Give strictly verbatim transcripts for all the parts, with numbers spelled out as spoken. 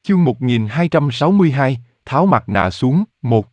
Chương một nghìn hai trăm sáu mươi hai, tháo mặt nạ xuống, một.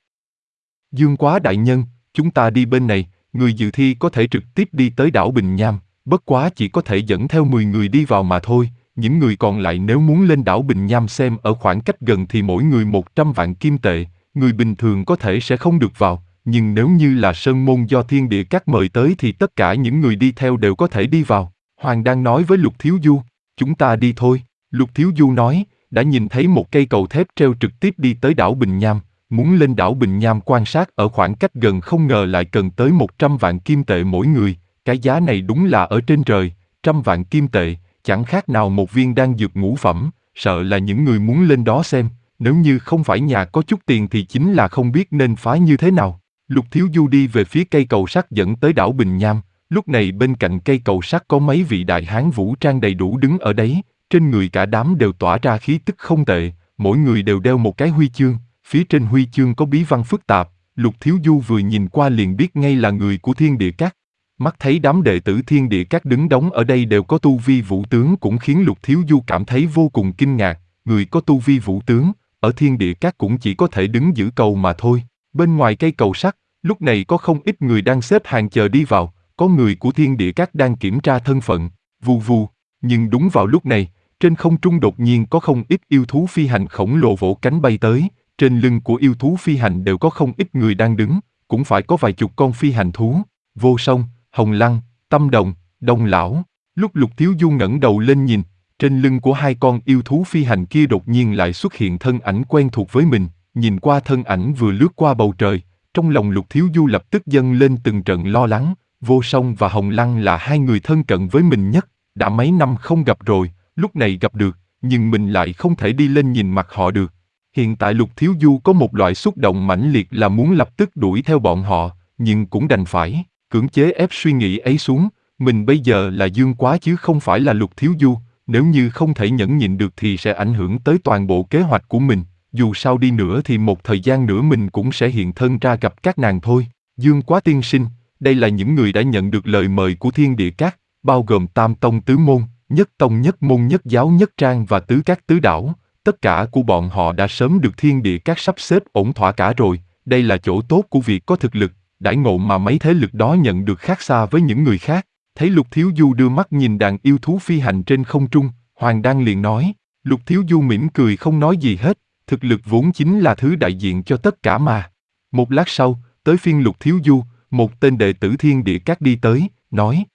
Dương Quá đại nhân, chúng ta đi bên này, người dự thi có thể trực tiếp đi tới đảo Bình Nham, bất quá chỉ có thể dẫn theo mười người đi vào mà thôi, những người còn lại nếu muốn lên đảo Bình Nham xem ở khoảng cách gần thì mỗi người một trăm vạn kim tệ, người bình thường có thể sẽ không được vào, nhưng nếu như là sơn môn do Thiên Địa Các mời tới thì tất cả những người đi theo đều có thể đi vào. Hoàng đang nói với Lục Thiếu Du, chúng ta đi thôi. Lục Thiếu Du nói, đã nhìn thấy một cây cầu thép treo trực tiếp đi tới đảo Bình Nham, muốn lên đảo Bình Nham quan sát ở khoảng cách gần không ngờ lại cần tới một trăm vạn kim tệ mỗi người, cái giá này đúng là ở trên trời, trăm vạn kim tệ, chẳng khác nào một viên đan dược ngũ phẩm, sợ là những người muốn lên đó xem, nếu như không phải nhà có chút tiền thì chính là không biết nên phá như thế nào. Lục Thiếu Du đi về phía cây cầu sắt dẫn tới đảo Bình Nham, lúc này bên cạnh cây cầu sắt có mấy vị đại hán vũ trang đầy đủ đứng ở đấy. Trên người cả đám đều tỏa ra khí tức không tệ, mỗi người đều đeo một cái huy chương, phía trên huy chương có bí văn phức tạp, Lục Thiếu Du vừa nhìn qua liền biết ngay là người của Thiên Địa Các. Mắt thấy đám đệ tử Thiên Địa Các đứng đóng ở đây đều có tu vi vũ tướng cũng khiến Lục Thiếu Du cảm thấy vô cùng kinh ngạc, người có tu vi vũ tướng, ở Thiên Địa Các cũng chỉ có thể đứng giữ cầu mà thôi. Bên ngoài cây cầu sắt, lúc này có không ít người đang xếp hàng chờ đi vào, có người của Thiên Địa Các đang kiểm tra thân phận, vù vù, nhưng đúng vào lúc này, trên không trung đột nhiên có không ít yêu thú phi hành khổng lồ vỗ cánh bay tới, trên lưng của yêu thú phi hành đều có không ít người đang đứng, cũng phải có vài chục con phi hành thú, Vô Song, Hồng Lăng, Tâm Đồng, Đông Lão. Lúc Lục Thiếu Du ngẩng đầu lên nhìn, trên lưng của hai con yêu thú phi hành kia đột nhiên lại xuất hiện thân ảnh quen thuộc với mình, nhìn qua thân ảnh vừa lướt qua bầu trời, trong lòng Lục Thiếu Du lập tức dâng lên từng trận lo lắng, Vô Song và Hồng Lăng là hai người thân cận với mình nhất, đã mấy năm không gặp rồi. Lúc này gặp được, nhưng mình lại không thể đi lên nhìn mặt họ được. Hiện tại Lục Thiếu Du có một loại xúc động mãnh liệt là muốn lập tức đuổi theo bọn họ, nhưng cũng đành phải cưỡng chế ép suy nghĩ ấy xuống. Mình bây giờ là Dương Quá chứ không phải là Lục Thiếu Du, nếu như không thể nhẫn nhịn được thì sẽ ảnh hưởng tới toàn bộ kế hoạch của mình. Dù sao đi nữa thì một thời gian nữa mình cũng sẽ hiện thân ra gặp các nàng thôi. Dương Quá tiên sinh, đây là những người đã nhận được lời mời của Thiên Địa Các, bao gồm Tam Tông Tứ Môn, Nhất Tông Nhất Môn Nhất Giáo Nhất Trang và Tứ Các Tứ Đảo, tất cả của bọn họ đã sớm được Thiên Địa Các sắp xếp ổn thỏa cả rồi, đây là chỗ tốt của việc có thực lực, đãi ngộ mà mấy thế lực đó nhận được khác xa với những người khác. Thấy Lục Thiếu Du đưa mắt nhìn đàn yêu thú phi hành trên không trung, Hoàng Đan liền nói, Lục Thiếu Du mỉm cười không nói gì hết, thực lực vốn chính là thứ đại diện cho tất cả mà. Một lát sau, tới phiên Lục Thiếu Du, một tên đệ tử Thiên Địa Các đi tới, nói,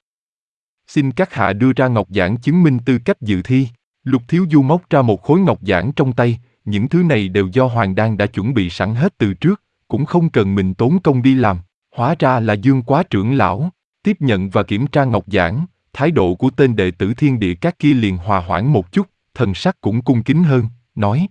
xin các hạ đưa ra ngọc giản chứng minh tư cách dự thi. Lục Thiếu Du móc ra một khối ngọc giản trong tay, những thứ này đều do Hoàng Đan đã chuẩn bị sẵn hết từ trước, cũng không cần mình tốn công đi làm. Hóa ra là Dương Quá trưởng lão. Tiếp nhận và kiểm tra ngọc giản, thái độ của tên đệ tử Thiên Địa Các kia liền hòa hoãn một chút, thần sắc cũng cung kính hơn, nói,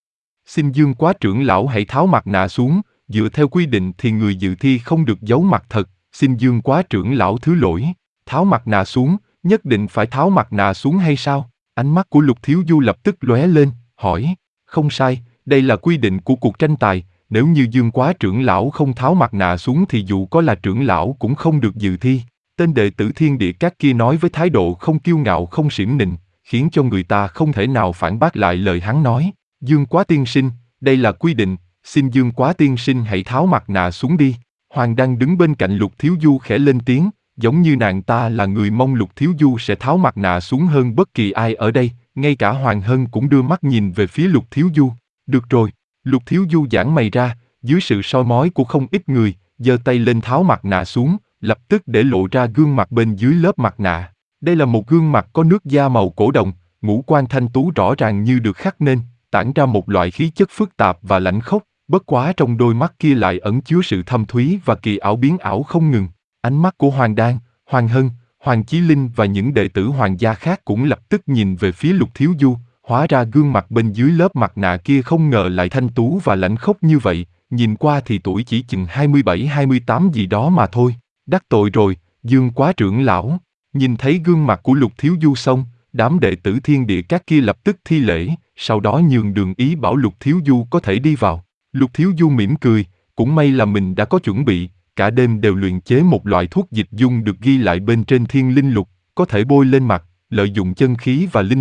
xin Dương Quá trưởng lão hãy tháo mặt nạ xuống, dựa theo quy định thì người dự thi không được giấu mặt thật, xin Dương Quá trưởng lão thứ lỗi. Tháo mặt nạ xuống, nhất định phải tháo mặt nạ xuống hay sao? Ánh mắt của Lục Thiếu Du lập tức lóe lên, hỏi, không sai, đây là quy định của cuộc tranh tài, nếu như Dương Quá trưởng lão không tháo mặt nạ xuống thì dù có là trưởng lão cũng không được dự thi. Tên đệ tử Thiên Địa Các kia nói với thái độ không kiêu ngạo không xiểm nịnh, khiến cho người ta không thể nào phản bác lại lời hắn nói. Dương Quá tiên sinh, đây là quy định, xin Dương Quá tiên sinh hãy tháo mặt nạ xuống đi. Hoàng đang đứng bên cạnh Lục Thiếu Du khẽ lên tiếng, giống như nàng ta là người mong Lục Thiếu Du sẽ tháo mặt nạ xuống hơn bất kỳ ai ở đây, ngay cả Hoàng Hân cũng đưa mắt nhìn về phía Lục Thiếu Du. Được rồi, Lục Thiếu Du giãn mày ra, dưới sự soi mói của không ít người, giơ tay lên tháo mặt nạ xuống, lập tức để lộ ra gương mặt bên dưới lớp mặt nạ. Đây là một gương mặt có nước da màu cổ đồng, ngũ quan thanh tú rõ ràng như được khắc nên, tản ra một loại khí chất phức tạp và lãnh khốc, bất quá trong đôi mắt kia lại ẩn chứa sự thâm thúy và kỳ ảo biến ảo không ngừng. Ánh mắt của Hoàng Đan, Hoàng Hân, Hoàng Chí Linh và những đệ tử hoàng gia khác cũng lập tức nhìn về phía Lục Thiếu Du, hóa ra gương mặt bên dưới lớp mặt nạ kia không ngờ lại thanh tú và lãnh khốc như vậy, nhìn qua thì tuổi chỉ chừng hai mươi bảy hai mươi tám gì đó mà thôi. Đắc tội rồi, Dương Quá trưởng lão. Nhìn thấy gương mặt của Lục Thiếu Du xong, đám đệ tử Thiên Địa Các kia lập tức thi lễ, sau đó nhường đường ý bảo Lục Thiếu Du có thể đi vào. Lục Thiếu Du mỉm cười, cũng may là mình đã có chuẩn bị, cả đêm đều luyện chế một loại thuốc dịch dung được ghi lại bên trên thiên linh lục, có thể bôi lên mặt, lợi dụng chân khí và linh lực,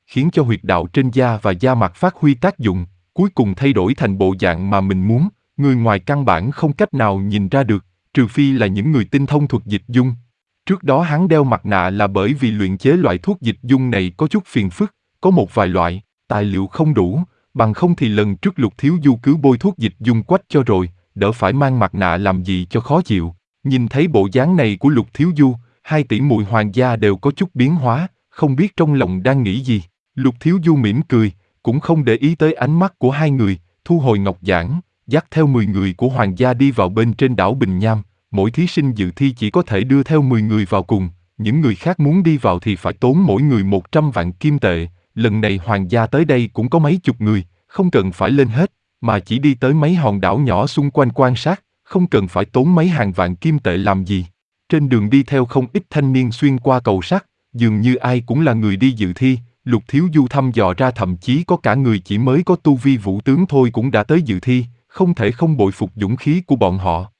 khiến cho huyệt đạo trên da và da mặt phát huy tác dụng, cuối cùng thay đổi thành bộ dạng mà mình muốn, người ngoài căn bản không cách nào nhìn ra được, trừ phi là những người tinh thông thuật dịch dung. Trước đó hắn đeo mặt nạ là bởi vì luyện chế loại thuốc dịch dung này có chút phiền phức, có một vài loại, tài liệu không đủ, bằng không thì lần trước Lục Thiếu Du cứ bôi thuốc dịch dung quách cho rồi, đỡ phải mang mặt nạ làm gì cho khó chịu. Nhìn thấy bộ dáng này của Lục Thiếu Du, hai tỷ muội Hoàng gia đều có chút biến hóa, không biết trong lòng đang nghĩ gì. Lục Thiếu Du mỉm cười, cũng không để ý tới ánh mắt của hai người, thu hồi ngọc giản, dắt theo mười người của Hoàng gia đi vào bên trên đảo Bình Nham. Mỗi thí sinh dự thi chỉ có thể đưa theo mười người vào cùng, những người khác muốn đi vào thì phải tốn mỗi người một trăm vạn kim tệ. Lần này Hoàng gia tới đây cũng có mấy chục người, không cần phải lên hết, mà chỉ đi tới mấy hòn đảo nhỏ xung quanh quan sát, không cần phải tốn mấy hàng vạn kim tệ làm gì. Trên đường đi theo không ít thanh niên xuyên qua cầu sắt, dường như ai cũng là người đi dự thi. Lục Thiếu Du thăm dò ra thậm chí có cả người chỉ mới có tu vi vũ tướng thôi cũng đã tới dự thi, không thể không bội phục dũng khí của bọn họ.